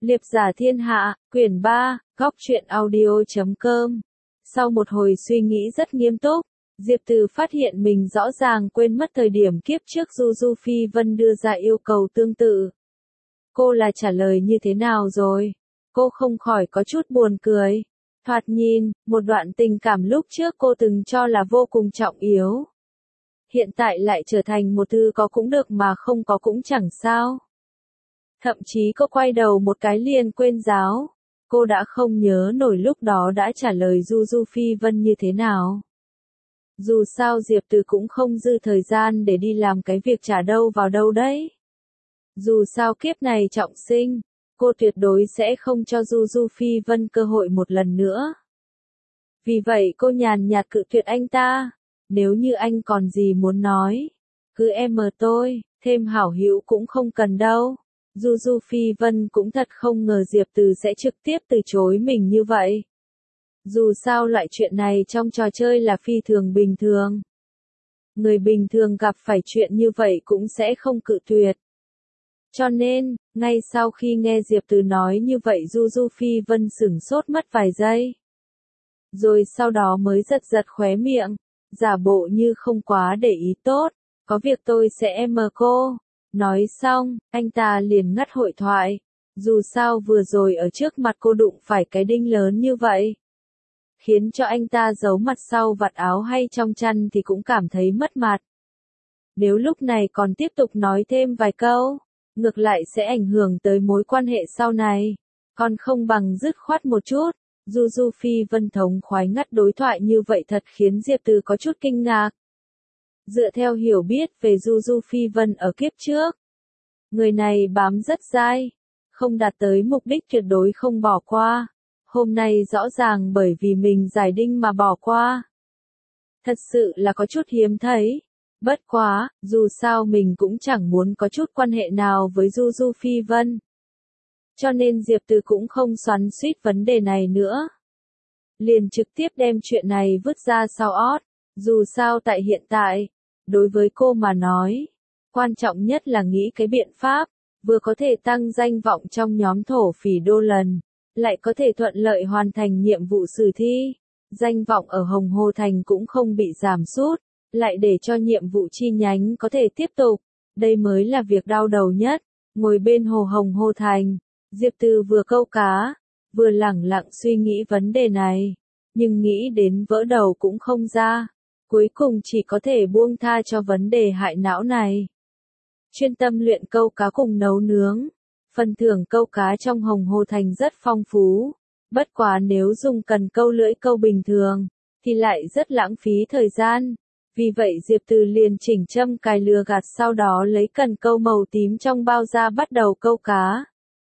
Liệp giả thiên hạ, quyển 3, góc truyện audio.com. Sau một hồi suy nghĩ rất nghiêm túc, Diệp Từ phát hiện mình rõ ràng quên mất thời điểm kiếp trước Du Phi Vân đưa ra yêu cầu tương tự. Cô là trả lời như thế nào rồi? Cô không khỏi có chút buồn cười. Thoạt nhìn, một đoạn tình cảm lúc trước cô từng cho là vô cùng trọng yếu. Hiện tại lại trở thành một thứ có cũng được mà không có cũng chẳng sao. Thậm chí cô quay đầu một cái liền quên giáo. Cô đã không nhớ nổi lúc đó đã trả lời Du Phi Vân như thế nào. Dù sao Diệp Từ cũng không dư thời gian để đi làm cái việc trả đâu vào đâu đấy. Dù sao kiếp này trọng sinh, cô tuyệt đối sẽ không cho Du Phi Vân cơ hội một lần nữa. Vì vậy cô nhàn nhạt cự tuyệt anh ta. Nếu như anh còn gì muốn nói, cứ em mời tôi, thêm hảo hữu cũng không cần đâu. Du Phi Vân cũng thật không ngờ Diệp Từ sẽ trực tiếp từ chối mình như vậy. Dù sao loại chuyện này trong trò chơi là phi thường bình thường. Người bình thường gặp phải chuyện như vậy cũng sẽ không cự tuyệt. Cho nên, ngay sau khi nghe Diệp Từ nói như vậy Du Phi Vân sửng sốt mất vài giây. Rồi sau đó mới giật giật khóe miệng, giả bộ như không quá để ý tốt, có việc tôi sẽ mời cô. Nói xong, anh ta liền ngắt hội thoại. Dù sao vừa rồi ở trước mặt cô đụng phải cái đinh lớn như vậy, khiến cho anh ta giấu mặt sau vạt áo hay trong chăn thì cũng cảm thấy mất mặt. Nếu lúc này còn tiếp tục nói thêm vài câu, ngược lại sẽ ảnh hưởng tới mối quan hệ sau này. Còn không bằng dứt khoát một chút. Du Phi Vân thống khoái ngắt đối thoại như vậy thật khiến Diệp Từ có chút kinh ngạc. Dựa theo hiểu biết về Du Phi Vân ở kiếp trước, người này bám rất dai, không đạt tới mục đích tuyệt đối không bỏ qua. Hôm nay rõ ràng bởi vì mình giải đinh mà bỏ qua. Thật sự là có chút hiếm thấy. Bất quá, dù sao mình cũng chẳng muốn có chút quan hệ nào với Du Phi Vân. Cho nên Diệp Từ cũng không xoắn xuýt vấn đề này nữa. Liền trực tiếp đem chuyện này vứt ra sau ót. Dù sao tại hiện tại, đối với cô mà nói, quan trọng nhất là nghĩ cái biện pháp, vừa có thể tăng danh vọng trong nhóm thổ phỉ đô lần, lại có thể thuận lợi hoàn thành nhiệm vụ sử thi. Danh vọng ở Hồng Hồ Thành cũng không bị giảm sút, lại để cho nhiệm vụ chi nhánh có thể tiếp tục. Đây mới là việc đau đầu nhất. Ngồi bên hồ Hồng Hồ Thành, Diệp Từ vừa câu cá, vừa lẳng lặng suy nghĩ vấn đề này, nhưng nghĩ đến vỡ đầu cũng không ra. Cuối cùng chỉ có thể buông tha cho vấn đề hại não này. Chuyên tâm luyện câu cá cùng nấu nướng. Phần thưởng câu cá trong Hồng Hồ Thành rất phong phú. Bất quá nếu dùng cần câu lưỡi câu bình thường, thì lại rất lãng phí thời gian. Vì vậy Diệp Từ liền chỉnh châm cài lừa gạt sau đó lấy cần câu màu tím trong bao ra bắt đầu câu cá.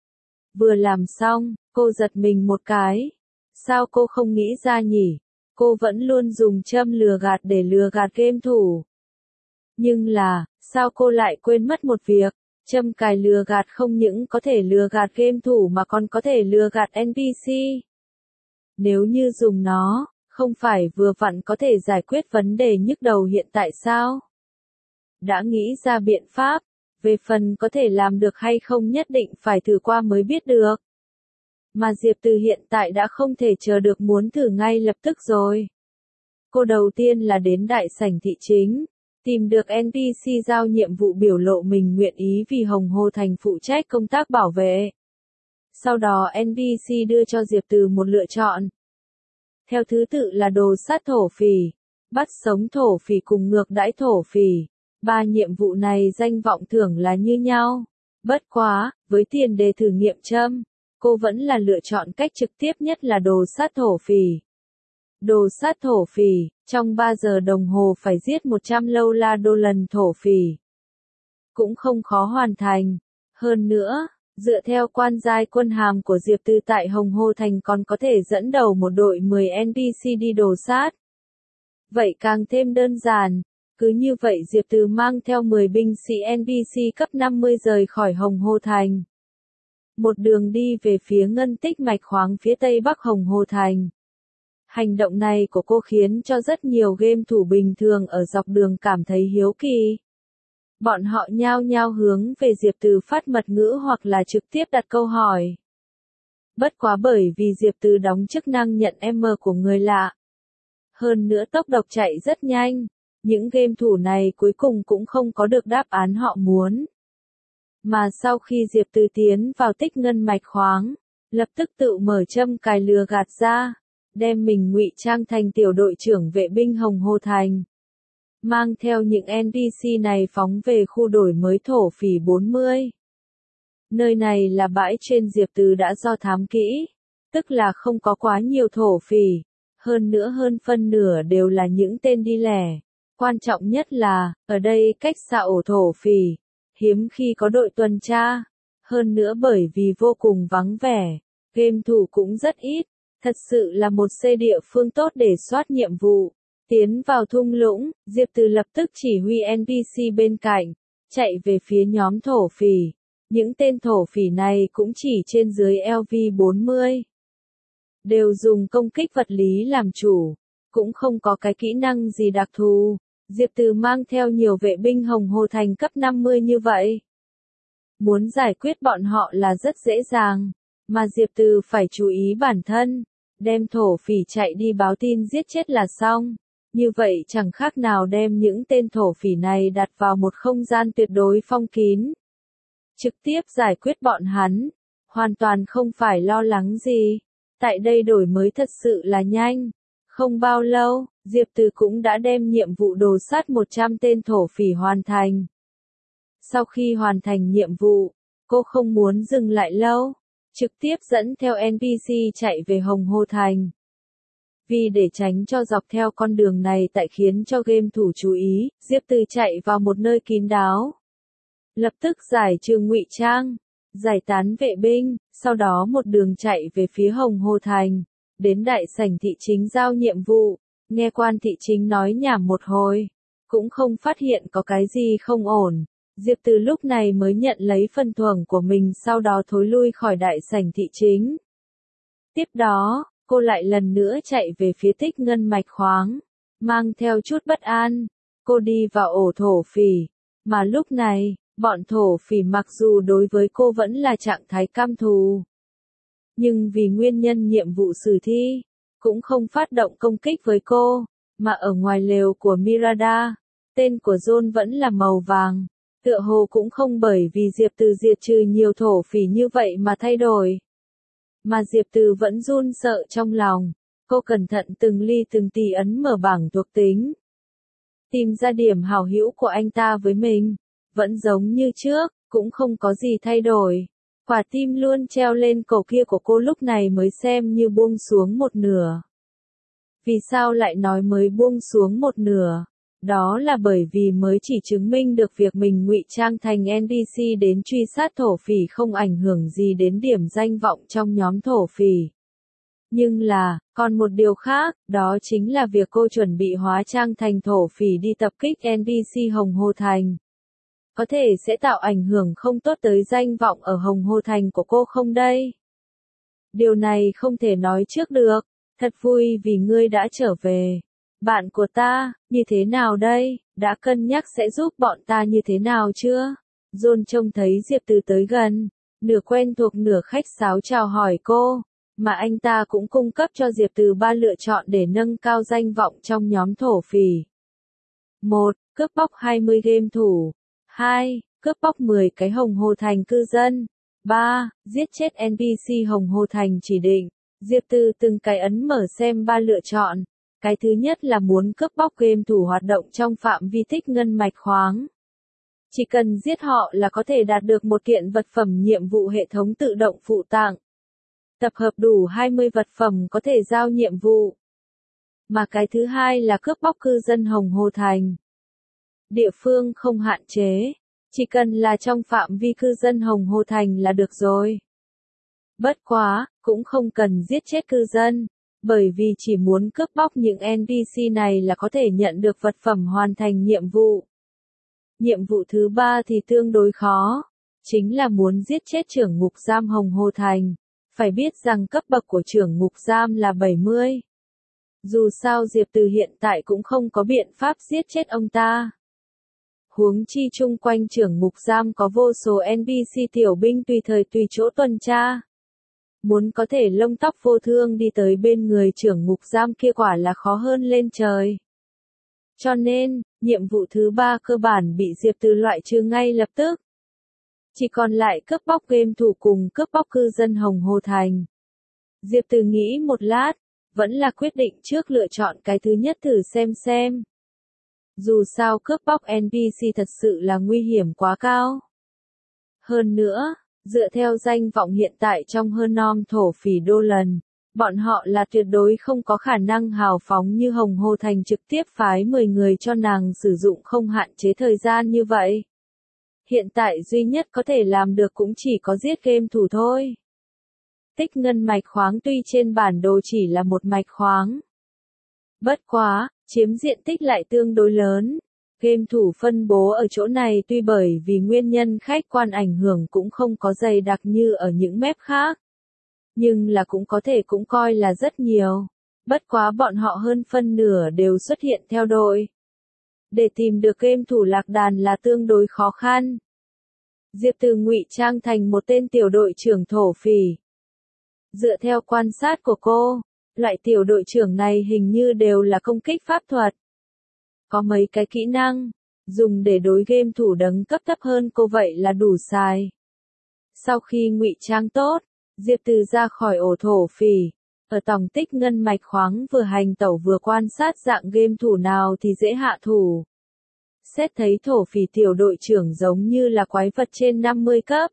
Vừa làm xong, cô giật mình một cái. Sao cô không nghĩ ra nhỉ? Cô vẫn luôn dùng châm lừa gạt để lừa gạt game thủ. Nhưng là, sao cô lại quên mất một việc? Châm cài lừa gạt không những có thể lừa gạt game thủ mà còn có thể lừa gạt NPC. Nếu như dùng nó, không phải vừa vặn có thể giải quyết vấn đề nhức đầu hiện tại sao? Đã nghĩ ra biện pháp, về phần có thể làm được hay không nhất định phải thử qua mới biết được. Mà Diệp Từ hiện tại đã không thể chờ được muốn thử ngay lập tức rồi. Cô đầu tiên là đến đại sảnh thị chính, tìm được NPC giao nhiệm vụ biểu lộ mình nguyện ý vì Hồng Hồ Thành phụ trách công tác bảo vệ. Sau đó NPC đưa cho Diệp Từ một lựa chọn. Theo thứ tự là đồ sát thổ phỉ, bắt sống thổ phỉ cùng ngược đãi thổ phỉ. 3 nhiệm vụ này danh vọng thưởng là như nhau. Bất quá, với tiền đề thử nghiệm châm, cô vẫn là lựa chọn cách trực tiếp nhất là đồ sát thổ phỉ. Đồ sát thổ phỉ, trong 3 giờ đồng hồ phải giết 100 lâu la đô lần thổ phỉ. Cũng không khó hoàn thành. Hơn nữa, dựa theo quan giai quân hàm của Diệp Từ tại Hồng Hồ Thành còn có thể dẫn đầu một đội 10 NPC đi đồ sát. Vậy càng thêm đơn giản. Cứ như vậy Diệp Từ mang theo 10 binh sĩ NPC cấp 50 rời khỏi Hồng Hồ Thành. Một đường đi về phía ngân tích mạch khoáng phía tây bắc Hồng Hồ Thành. Hành động này của cô khiến cho rất nhiều game thủ bình thường ở dọc đường cảm thấy hiếu kỳ. Bọn họ nhao nhao hướng về Diệp Từ phát mật ngữ hoặc là trực tiếp đặt câu hỏi. Bất quá bởi vì Diệp Từ đóng chức năng nhận M của người lạ. Hơn nữa tốc độ chạy rất nhanh, những game thủ này cuối cùng cũng không có được đáp án họ muốn. Mà sau khi Diệp Từ tiến vào tích ngân mạch khoáng, lập tức tự mở châm cài lừa gạt ra, đem mình ngụy trang thành tiểu đội trưởng vệ binh Hồng Hồ Thành. Mang theo những NPC này phóng về khu đổi mới thổ phỉ 40. Nơi này là bãi trên Diệp Từ đã do thám kỹ, tức là không có quá nhiều thổ phỉ, hơn nữa hơn phân nửa đều là những tên đi lẻ. Quan trọng nhất là, ở đây cách xa ổ thổ phỉ, hiếm khi có đội tuần tra, hơn nữa bởi vì vô cùng vắng vẻ, game thủ cũng rất ít, thật sự là một địa phương tốt để soát nhiệm vụ. Tiến vào thung lũng, Diệp Từ lập tức chỉ huy NPC bên cạnh, chạy về phía nhóm thổ phỉ. Những tên thổ phỉ này cũng chỉ trên dưới LV40. Đều dùng công kích vật lý làm chủ, cũng không có cái kỹ năng gì đặc thù. Diệp Từ mang theo nhiều vệ binh Hồng Hồ Thành cấp 50 như vậy. Muốn giải quyết bọn họ là rất dễ dàng, mà Diệp Từ phải chú ý bản thân, đem thổ phỉ chạy đi báo tin giết chết là xong. Như vậy chẳng khác nào đem những tên thổ phỉ này đặt vào một không gian tuyệt đối phong kín. Trực tiếp giải quyết bọn hắn, hoàn toàn không phải lo lắng gì. Tại đây đổi mới thật sự là nhanh. Không bao lâu, Diệp Từ cũng đã đem nhiệm vụ đồ sát 100 tên thổ phỉ hoàn thành. Sau khi hoàn thành nhiệm vụ, cô không muốn dừng lại lâu, trực tiếp dẫn theo NPC chạy về Hồng Hồ Thành. Vì để tránh cho dọc theo con đường này tại khiến cho game thủ chú ý, Diệp Từ chạy vào một nơi kín đáo. Lập tức giải trừ ngụy trang, giải tán vệ binh, sau đó một đường chạy về phía Hồng Hồ Thành, đến đại sảnh thị chính giao nhiệm vụ, nghe quan thị chính nói nhảm một hồi, cũng không phát hiện có cái gì không ổn. Diệp Từ lúc này mới nhận lấy phần thưởng của mình, sau đó thối lui khỏi đại sảnh thị chính. Tiếp đó, cô lại lần nữa chạy về phía tích ngân mạch khoáng, mang theo chút bất an, cô đi vào ổ thổ phỉ, mà lúc này, bọn thổ phỉ mặc dù đối với cô vẫn là trạng thái căm thù, nhưng vì nguyên nhân nhiệm vụ xử thi, cũng không phát động công kích với cô, mà ở ngoài lều của Mirada, tên của John vẫn là màu vàng, tựa hồ cũng không bởi vì Diệp Từ diệt trừ nhiều thổ phỉ như vậy mà thay đổi. Mà Diệp Từ vẫn run sợ trong lòng, cô cẩn thận từng ly từng tí ấn mở bảng thuộc tính. Tìm ra điểm hảo hữu của anh ta với mình, vẫn giống như trước, cũng không có gì thay đổi. Quả tim luôn treo lên cổ kia của cô lúc này mới xem như buông xuống một nửa. Vì sao lại nói mới buông xuống một nửa? Đó là bởi vì mới chỉ chứng minh được việc mình ngụy trang thành NPC đến truy sát thổ phỉ không ảnh hưởng gì đến điểm danh vọng trong nhóm thổ phỉ. Nhưng là, còn một điều khác, đó chính là việc cô chuẩn bị hóa trang thành thổ phỉ đi tập kích NPC Hồng Hồ Thành. Có thể sẽ tạo ảnh hưởng không tốt tới danh vọng ở Hồng Hồ Thành của cô không đây? Điều này không thể nói trước được. Thật vui vì ngươi đã trở về. Bạn của ta, như thế nào đây? Đã cân nhắc sẽ giúp bọn ta như thế nào chưa? John trông thấy Diệp Từ tới gần, nửa quen thuộc nửa khách sáo chào hỏi cô, mà anh ta cũng cung cấp cho Diệp Từ 3 lựa chọn để nâng cao danh vọng trong nhóm thổ phỉ. 1. Cướp bóc 20 game thủ. 2. Cướp bóc 10 cái Hồng Hồ Thành cư dân. 3. Giết chết NPC Hồng Hồ Thành chỉ định. Diệp Từ từng cái ấn mở xem 3 lựa chọn. Cái thứ nhất là muốn cướp bóc game thủ hoạt động trong phạm vi tích ngân mạch khoáng. Chỉ cần giết họ là có thể đạt được một kiện vật phẩm nhiệm vụ hệ thống tự động phụ tặng. Tập hợp đủ 20 vật phẩm có thể giao nhiệm vụ. Mà cái thứ hai là cướp bóc cư dân Hồng Hồ Thành. Địa phương không hạn chế, chỉ cần là trong phạm vi cư dân Hồng Hồ Thành là được rồi. Bất quá, cũng không cần giết chết cư dân, bởi vì chỉ muốn cướp bóc những NPC này là có thể nhận được vật phẩm hoàn thành nhiệm vụ. Nhiệm vụ thứ 3 thì tương đối khó, chính là muốn giết chết trưởng ngục giam Hồng Hồ Thành. Phải biết rằng cấp bậc của trưởng ngục giam là 70. Dù sao Diệp Từ hiện tại cũng không có biện pháp giết chết ông ta. Huống chi chung quanh trưởng ngục giam có vô số NPC tiểu binh tùy thời tùy chỗ tuần tra. Muốn có thể lông tóc vô thương đi tới bên người trưởng ngục giam kia quả là khó hơn lên trời. Cho nên, nhiệm vụ thứ 3 cơ bản bị Diệp Từ loại trừ ngay lập tức. Chỉ còn lại cướp bóc game thủ cùng cướp bóc cư dân Hồng Hồ Thành. Diệp Từ nghĩ một lát, vẫn là quyết định trước lựa chọn cái thứ nhất thử xem. Dù sao cướp bóc NPC thật sự là nguy hiểm quá cao. Hơn nữa, dựa theo danh vọng hiện tại trong hơn nom thổ phỉ đô lần, bọn họ là tuyệt đối không có khả năng hào phóng như Hồng Hồ Thành trực tiếp phái 10 người cho nàng sử dụng không hạn chế thời gian như vậy. Hiện tại duy nhất có thể làm được cũng chỉ có giết game thủ thôi. Tích ngân mạch khoáng tuy trên bản đồ chỉ là một mạch khoáng. Bất quá, chiếm diện tích lại tương đối lớn. Game thủ phân bố ở chỗ này tuy bởi vì nguyên nhân khách quan ảnh hưởng cũng không có dày đặc như ở những map khác. Nhưng là cũng coi là rất nhiều. Bất quá bọn họ hơn phân nửa đều xuất hiện theo đội. Để tìm được game thủ lạc đàn là tương đối khó khăn. Diệp Từ ngụy trang thành một tên tiểu đội trưởng thổ phỉ. Dựa theo quan sát của cô, loại tiểu đội trưởng này hình như đều là công kích pháp thuật. Có mấy cái kỹ năng, dùng để đối game thủ đẳng cấp thấp hơn cô vậy là đủ xài. Sau khi ngụy trang tốt, Diệp Từ ra khỏi ổ thổ phỉ, ở tổng tích ngân mạch khoáng vừa hành tẩu vừa quan sát dạng game thủ nào thì dễ hạ thủ. Xét thấy thổ phỉ tiểu đội trưởng giống như là quái vật trên 50 cấp.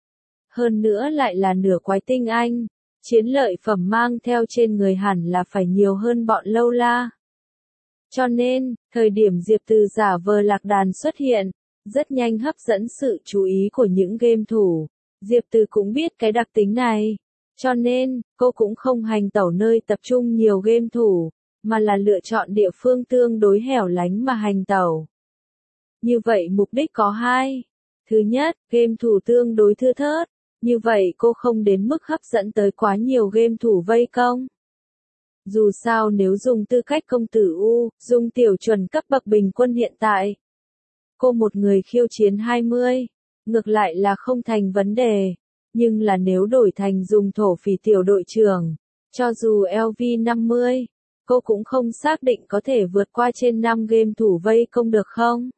Hơn nữa lại là nửa quái tinh anh, chiến lợi phẩm mang theo trên người hẳn là phải nhiều hơn bọn lâu la. Cho nên, thời điểm Diệp Từ giả vờ lạc đàn xuất hiện, rất nhanh hấp dẫn sự chú ý của những game thủ. Diệp Từ cũng biết cái đặc tính này. Cho nên, cô cũng không hành tẩu nơi tập trung nhiều game thủ, mà là lựa chọn địa phương tương đối hẻo lánh mà hành tẩu. Như vậy mục đích có hai. Thứ nhất, game thủ tương đối thưa thớt. Như vậy cô không đến mức hấp dẫn tới quá nhiều game thủ vây công. Dù sao nếu dùng tư cách công tử U, dùng tiểu chuẩn cấp bậc bình quân hiện tại. Cô một người khiêu chiến 20, ngược lại là không thành vấn đề. Nhưng là nếu đổi thành dùng thổ phỉ tiểu đội trưởng, cho dù LV50, cô cũng không xác định có thể vượt qua trên 5 game thủ vây công được không.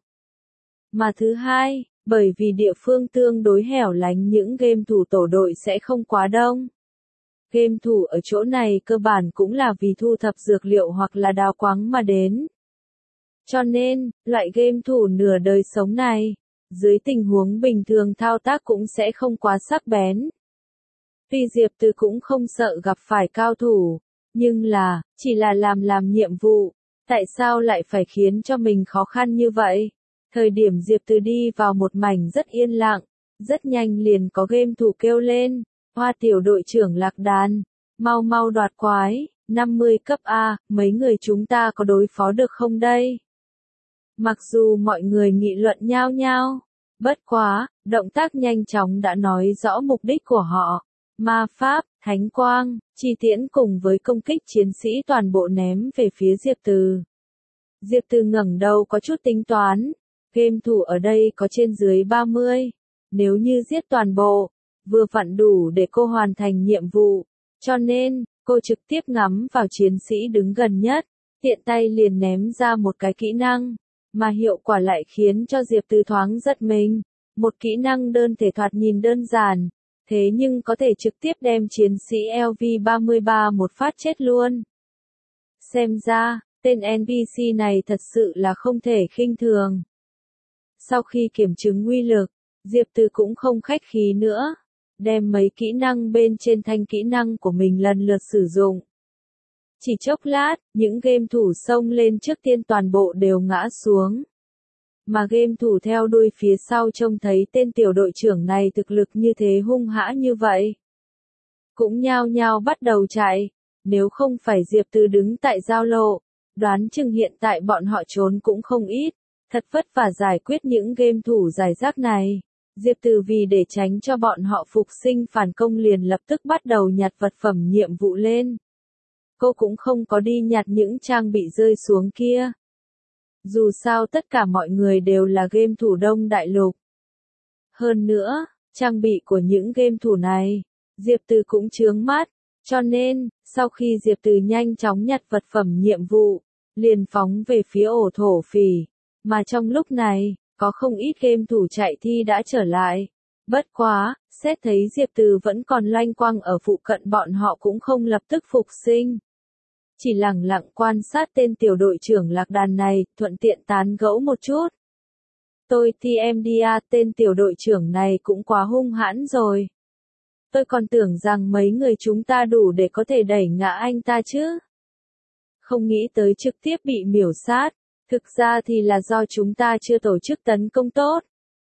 Mà thứ hai, bởi vì địa phương tương đối hẻo lánh những game thủ tổ đội sẽ không quá đông. Game thủ ở chỗ này cơ bản cũng là vì thu thập dược liệu hoặc là đào quáng mà đến. Cho nên, loại game thủ nửa đời sống này, dưới tình huống bình thường thao tác cũng sẽ không quá sắc bén. Tuy Diệp Từ cũng không sợ gặp phải cao thủ, nhưng là, chỉ là làm nhiệm vụ, tại sao lại phải khiến cho mình khó khăn như vậy? Thời điểm Diệp Từ đi vào một mảnh rất yên lặng, rất nhanh liền có game thủ kêu lên, Hoa tiểu đội trưởng lạc đàn, mau đoạt quái, 50 cấp A, mấy người chúng ta có đối phó được không đây? Mặc dù mọi người nghị luận nhao nhao, bất quá, động tác nhanh chóng đã nói rõ mục đích của họ. Ma pháp, thánh quang, chi tiễn cùng với công kích chiến sĩ toàn bộ ném về phía Diệp Từ. Diệp Từ ngẩng đầu có chút tính toán, game thủ ở đây có trên dưới 30, nếu như giết toàn bộ, vừa vặn đủ để cô hoàn thành nhiệm vụ, cho nên, cô trực tiếp ngắm vào chiến sĩ đứng gần nhất, tiện tay liền ném ra một cái kỹ năng, mà hiệu quả lại khiến cho Diệp Từ thoáng giật mình, một kỹ năng đơn thể thoạt nhìn đơn giản, thế nhưng có thể trực tiếp đem chiến sĩ LV33 một phát chết luôn. Xem ra, tên NPC này thật sự là không thể khinh thường. Sau khi kiểm chứng uy lực, Diệp Từ cũng không khách khí nữa, đem mấy kỹ năng bên trên thanh kỹ năng của mình lần lượt sử dụng. Chỉ chốc lát, những game thủ xông lên trước tiên toàn bộ đều ngã xuống. Mà game thủ theo đuôi phía sau trông thấy tên tiểu đội trưởng này thực lực như thế hung hã như vậy. Cũng nhao nhao bắt đầu chạy, nếu không phải Diệp Từ đứng tại giao lộ, đoán chừng hiện tại bọn họ trốn cũng không ít, thật vất vả giải quyết những game thủ giải rác này. Diệp Từ vì để tránh cho bọn họ phục sinh phản công liền lập tức bắt đầu nhặt vật phẩm nhiệm vụ lên. Cô cũng không có đi nhặt những trang bị rơi xuống kia. Dù sao tất cả mọi người đều là game thủ Đông Đại Lục. Hơn nữa, trang bị của những game thủ này, Diệp Từ cũng chướng mắt, cho nên, sau khi Diệp Từ nhanh chóng nhặt vật phẩm nhiệm vụ, liền phóng về phía ổ thổ phỉ, mà trong lúc này, có không ít game thủ chạy thi đã trở lại. Bất quá, xét thấy Diệp Từ vẫn còn loanh quanh ở phụ cận bọn họ cũng không lập tức phục sinh. Chỉ lẳng lặng quan sát tên tiểu đội trưởng lạc đàn này, thuận tiện tán gẫu một chút. Tôi TMDA, tên tiểu đội trưởng này cũng quá hung hãn rồi. Tôi còn tưởng rằng mấy người chúng ta đủ để có thể đẩy ngã anh ta chứ. Không nghĩ tới trực tiếp bị miểu sát, thực ra thì là do chúng ta chưa tổ chức tấn công tốt.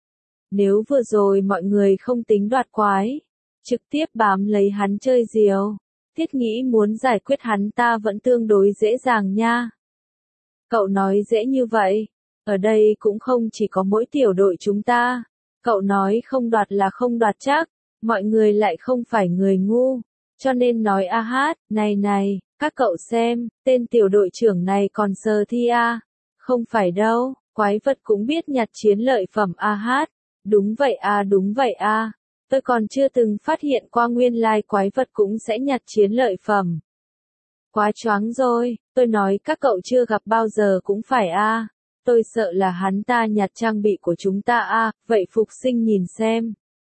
Nếu vừa rồi mọi người không tính đoạt quái, trực tiếp bám lấy hắn chơi diều, thiết nghĩ muốn giải quyết hắn ta vẫn tương đối dễ dàng nha. Cậu nói dễ như vậy, ở đây cũng không chỉ có mỗi tiểu đội chúng ta, cậu nói không đoạt là không đoạt chắc, mọi người lại không phải người ngu, cho nên nói a hát, này, các cậu xem, tên tiểu đội trưởng này còn sờ thi a, không phải đâu, quái vật cũng biết nhặt chiến lợi phẩm a hát, đúng vậy a, tôi còn chưa từng phát hiện qua nguyên lai quái vật cũng sẽ nhặt chiến lợi phẩm. Quá choáng rồi, tôi nói các cậu chưa gặp bao giờ cũng phải a, tôi sợ là hắn ta nhặt trang bị của chúng ta a, vậy phục sinh nhìn xem.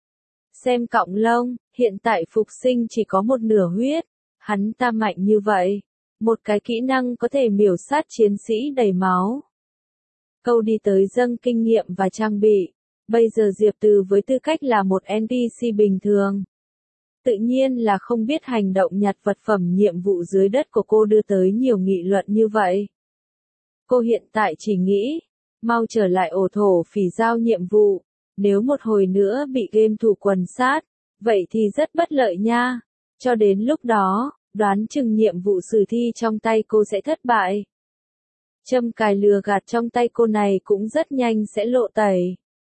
Xem cọng lông, hiện tại phục sinh chỉ có một nửa huyết, hắn ta mạnh như vậy, một cái kỹ năng có thể miểu sát chiến sĩ đầy máu. Câu đi tới dâng kinh nghiệm và trang bị, bây giờ Diệp Từ với tư cách là một NPC bình thường. Tự nhiên là không biết hành động nhặt vật phẩm nhiệm vụ dưới đất của cô đưa tới nhiều nghị luận như vậy. Cô hiện tại chỉ nghĩ, mau trở lại ổ thổ phỉ giao nhiệm vụ. Nếu một hồi nữa bị game thủ quần sát, vậy thì rất bất lợi nha. Cho đến lúc đó, đoán chừng nhiệm vụ sử thi trong tay cô sẽ thất bại. Châm cài lừa gạt trong tay cô này cũng rất nhanh sẽ lộ tẩy.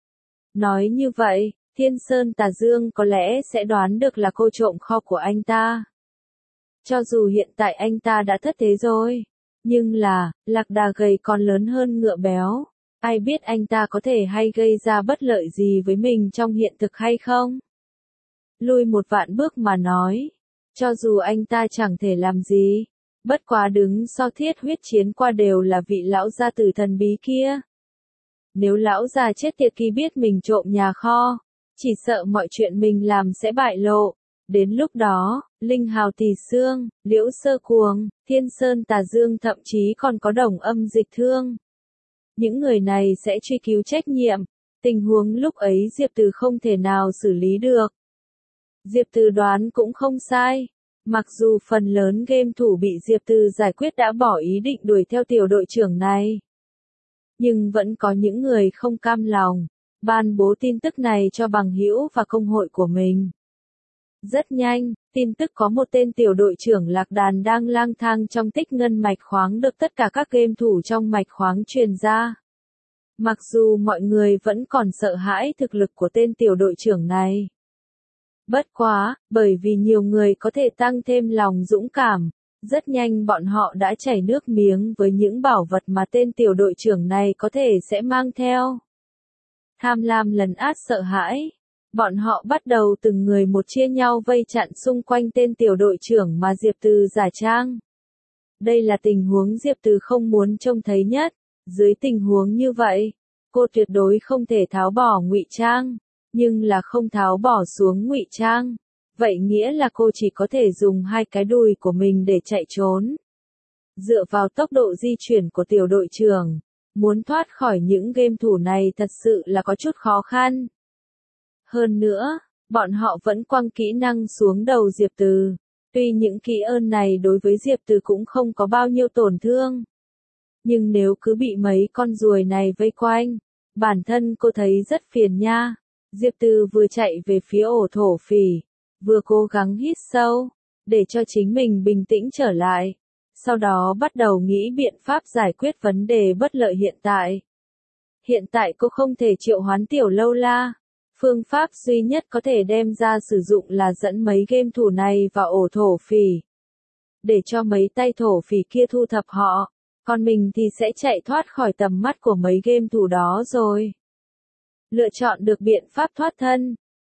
Nói như vậy, Thiên Sơn Tà Dương có lẽ sẽ đoán được là cô trộm kho của anh ta. Cho dù hiện tại anh ta đã thất thế rồi, nhưng là, lạc đà gầy còn lớn hơn ngựa béo. Ai biết anh ta có thể hay gây ra bất lợi gì với mình trong hiện thực hay không? Lui một vạn bước mà nói, cho dù anh ta chẳng thể làm gì, bất quá đứng so thiết huyết chiến qua đều là vị lão gia tử thần bí kia. Nếu lão già chết tiệt khi biết mình trộm nhà kho, chỉ sợ mọi chuyện mình làm sẽ bại lộ. Đến lúc đó, Linh Hào Tỳ Xương, Liễu Sơ Cuồng, Thiên Sơn Tà Dương thậm chí còn có Đồng Âm Dịch Thương. Những người này sẽ truy cứu trách nhiệm, tình huống lúc ấy Diệp Từ không thể nào xử lý được. Diệp Từ đoán cũng không sai, mặc dù phần lớn game thủ bị Diệp Từ giải quyết đã bỏ ý định đuổi theo tiểu đội trưởng này. Nhưng vẫn có những người không cam lòng, ban bố tin tức này cho bằng hữu và công hội của mình. Rất nhanh, tin tức có một tên tiểu đội trưởng lạc đàn đang lang thang trong tích ngân mạch khoáng được tất cả các game thủ trong mạch khoáng truyền ra. Mặc dù mọi người vẫn còn sợ hãi thực lực của tên tiểu đội trưởng này. Bất quá, bởi vì nhiều người có thể tăng thêm lòng dũng cảm, rất nhanh bọn họ đã chảy nước miếng với những bảo vật mà tên tiểu đội trưởng này có thể sẽ mang theo. Tham lam lấn át sợ hãi. Bọn họ bắt đầu từng người một chia nhau vây chặn xung quanh tên tiểu đội trưởng mà Diệp Từ giả trang. Đây là tình huống Diệp Từ không muốn trông thấy nhất. Dưới tình huống như vậy, cô tuyệt đối không thể tháo bỏ ngụy trang, nhưng là không tháo bỏ xuống ngụy trang. Vậy nghĩa là cô chỉ có thể dùng hai cái đùi của mình để chạy trốn. Dựa vào tốc độ di chuyển của tiểu đội trưởng, muốn thoát khỏi những game thủ này thật sự là có chút khó khăn. Hơn nữa, bọn họ vẫn quăng kỹ năng xuống đầu Diệp Từ. Tuy những kỹ ơn này đối với Diệp Từ cũng không có bao nhiêu tổn thương. Nhưng nếu cứ bị mấy con ruồi này vây quanh, bản thân cô thấy rất phiền nha. Diệp Từ vừa chạy về phía ổ thổ phỉ, vừa cố gắng hít sâu, để cho chính mình bình tĩnh trở lại. Sau đó bắt đầu nghĩ biện pháp giải quyết vấn đề bất lợi hiện tại. Hiện tại cô không thể triệu hoán tiểu lâu la. Phương pháp duy nhất có thể đem ra sử dụng là dẫn mấy game thủ này vào ổ thổ phỉ. Để cho mấy tay thổ phỉ kia thu thập họ, còn mình thì sẽ chạy thoát khỏi tầm mắt của mấy game thủ đó rồi. Lựa chọn được biện pháp thoát thân,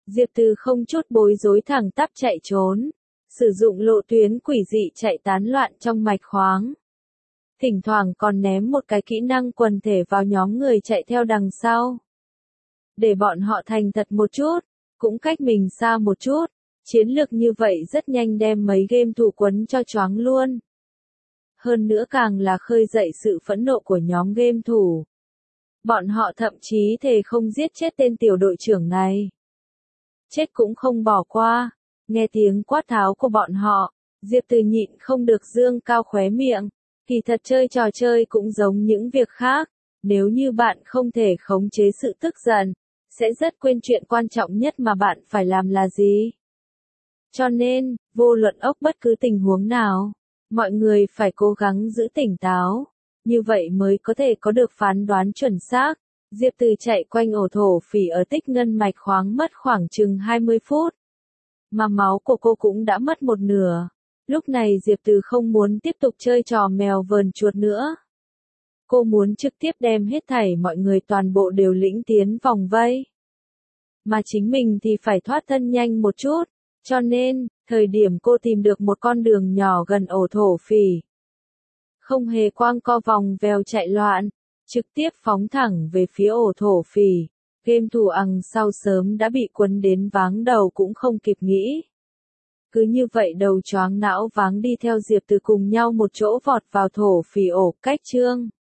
Diệp Từ không chút bối rối thẳng tắp chạy trốn, sử dụng lộ tuyến quỷ dị chạy tán loạn trong mạch khoáng. Thỉnh thoảng còn ném một cái kỹ năng quần thể vào nhóm người chạy theo đằng sau. Để bọn họ thành thật một chút, cũng cách mình xa một chút. Chiến lược như vậy rất nhanh đem mấy game thủ quấn cho choáng luôn. Hơn nữa càng là khơi dậy sự phẫn nộ của nhóm game thủ. Bọn họ thậm chí thề không giết chết tên tiểu đội trưởng này. Chết cũng không bỏ qua. Nghe tiếng quát tháo của bọn họ, Diệp Từ nhịn không được dương cao khóe miệng. Kỳ thật chơi trò chơi cũng giống những việc khác. Nếu như bạn không thể khống chế sự tức giận, sẽ rất quên chuyện quan trọng nhất mà bạn phải làm là gì. Cho nên, vô luận ốc bất cứ tình huống nào, mọi người phải cố gắng giữ tỉnh táo, như vậy mới có thể có được phán đoán chuẩn xác. Diệp Từ chạy quanh ổ thổ phỉ ở tích ngân mạch khoáng mất khoảng chừng 20 phút. Mà máu của cô cũng đã mất một nửa. Lúc này Diệp Từ không muốn tiếp tục chơi trò mèo vờn chuột nữa. Cô muốn trực tiếp đem hết thảy mọi người toàn bộ đều lĩnh tiến vòng vây. Mà chính mình thì phải thoát thân nhanh một chút. Cho nên, thời điểm cô tìm được một con đường nhỏ gần ổ thổ phỉ. Không hề quang co vòng vèo chạy loạn, trực tiếp phóng thẳng về phía ổ thổ phỉ. Game thủ ằng sau sớm đã bị quấn đến váng đầu cũng không kịp nghĩ. Cứ như vậy đầu choáng não váng đi theo Diệp Từ cùng nhau một chỗ vọt vào thổ phỉ ổ cách chương.